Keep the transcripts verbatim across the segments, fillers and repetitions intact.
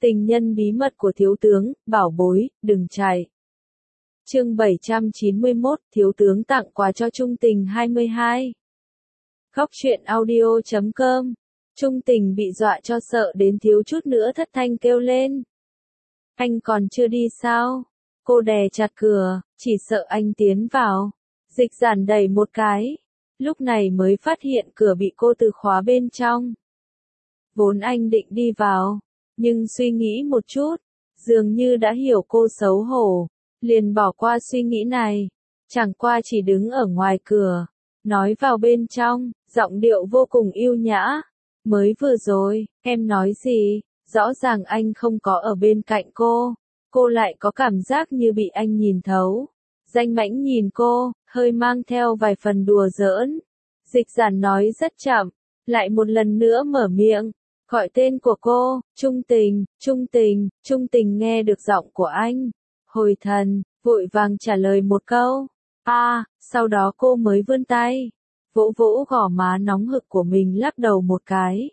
Tình nhân bí mật của thiếu tướng, bảo bối, đừng chạy. Chương bảy trăm chín mươi mốt, thiếu tướng tặng quà cho Trung Tình hai mươi hai. Góc truyện audio chấm com. Trung Tình bị dọa cho sợ đến thiếu chút nữa thất thanh kêu lên. Anh còn chưa đi sao? Cô đè chặt cửa, chỉ sợ anh tiến vào. Dịch giản đẩy một cái. Lúc này mới phát hiện cửa bị cô từ khóa bên trong. Vốn anh định đi vào, nhưng suy nghĩ một chút, dường như đã hiểu cô xấu hổ, liền bỏ qua suy nghĩ này. Chẳng qua chỉ đứng ở ngoài cửa, nói vào bên trong, giọng điệu vô cùng yêu nhã. Mới vừa rồi, em nói gì? Rõ ràng anh không có ở bên cạnh cô, cô lại có cảm giác như bị anh nhìn thấu. Danh mãnh nhìn cô, hơi mang theo vài phần đùa giỡn. Dịch giản nói rất chậm, lại một lần nữa mở miệng, gọi tên của cô, Trung Tình, Trung Tình. Trung Tình nghe được giọng của anh, hồi thần, vội vàng trả lời một câu, a, à, sau đó cô mới vươn tay, vỗ vỗ gò má nóng hực của mình lắc đầu một cái.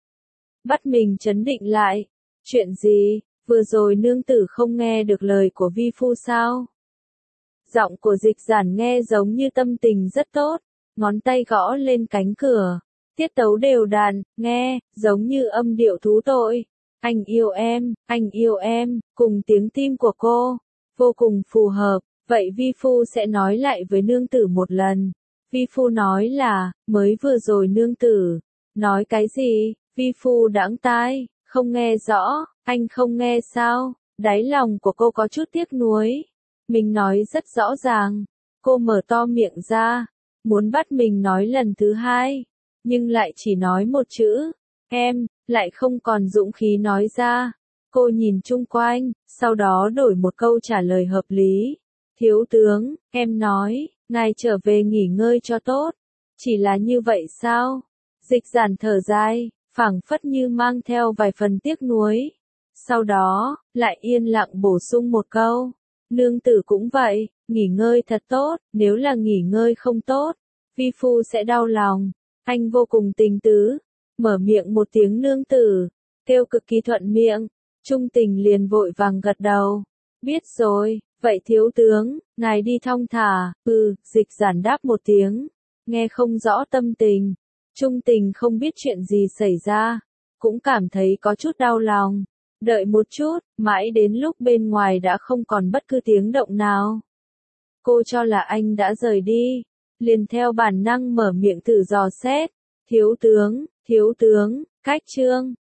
Bắt mình trấn định lại, chuyện gì, vừa rồi nương tử không nghe được lời của vi phu sao? Giọng của dịch giản nghe giống như tâm tình rất tốt, ngón tay gõ lên cánh cửa, tiết tấu đều đặn, nghe, giống như âm điệu thú tội. Anh yêu em, anh yêu em, cùng tiếng tim của cô, vô cùng phù hợp, vậy vi phu sẽ nói lại với nương tử một lần. Vi phu nói là, mới vừa rồi nương tử, nói cái gì, vi phu đãng tai, không nghe rõ, anh không nghe sao, đáy lòng của cô có chút tiếc nuối. Mình nói rất rõ ràng, cô mở to miệng ra, muốn bắt mình nói lần thứ hai, nhưng lại chỉ nói một chữ, em, lại không còn dũng khí nói ra. Cô nhìn chung quanh, sau đó đổi một câu trả lời hợp lý. Thiếu tướng, em nói, ngài trở về nghỉ ngơi cho tốt. Chỉ là như vậy sao? Dịch giản thở dài, phảng phất như mang theo vài phần tiếc nuối. Sau đó, lại yên lặng bổ sung một câu. Nương tử cũng vậy, nghỉ ngơi thật tốt, nếu là nghỉ ngơi không tốt, vi phu sẽ đau lòng. Anh vô cùng tình tứ, mở miệng một tiếng nương tử, kêu cực kỳ thuận miệng. Trung Tình liền vội vàng gật đầu. Biết rồi, vậy thiếu tướng, ngài đi thong thả. Ừ, dịch giản đáp một tiếng, nghe không rõ tâm tình. Trung Tình không biết chuyện gì xảy ra, cũng cảm thấy có chút đau lòng. Đợi một chút, mãi đến lúc bên ngoài đã không còn bất cứ tiếng động nào. Cô cho là anh đã rời đi, liền theo bản năng mở miệng thử dò xét. Thiếu tướng, thiếu tướng, cách trương,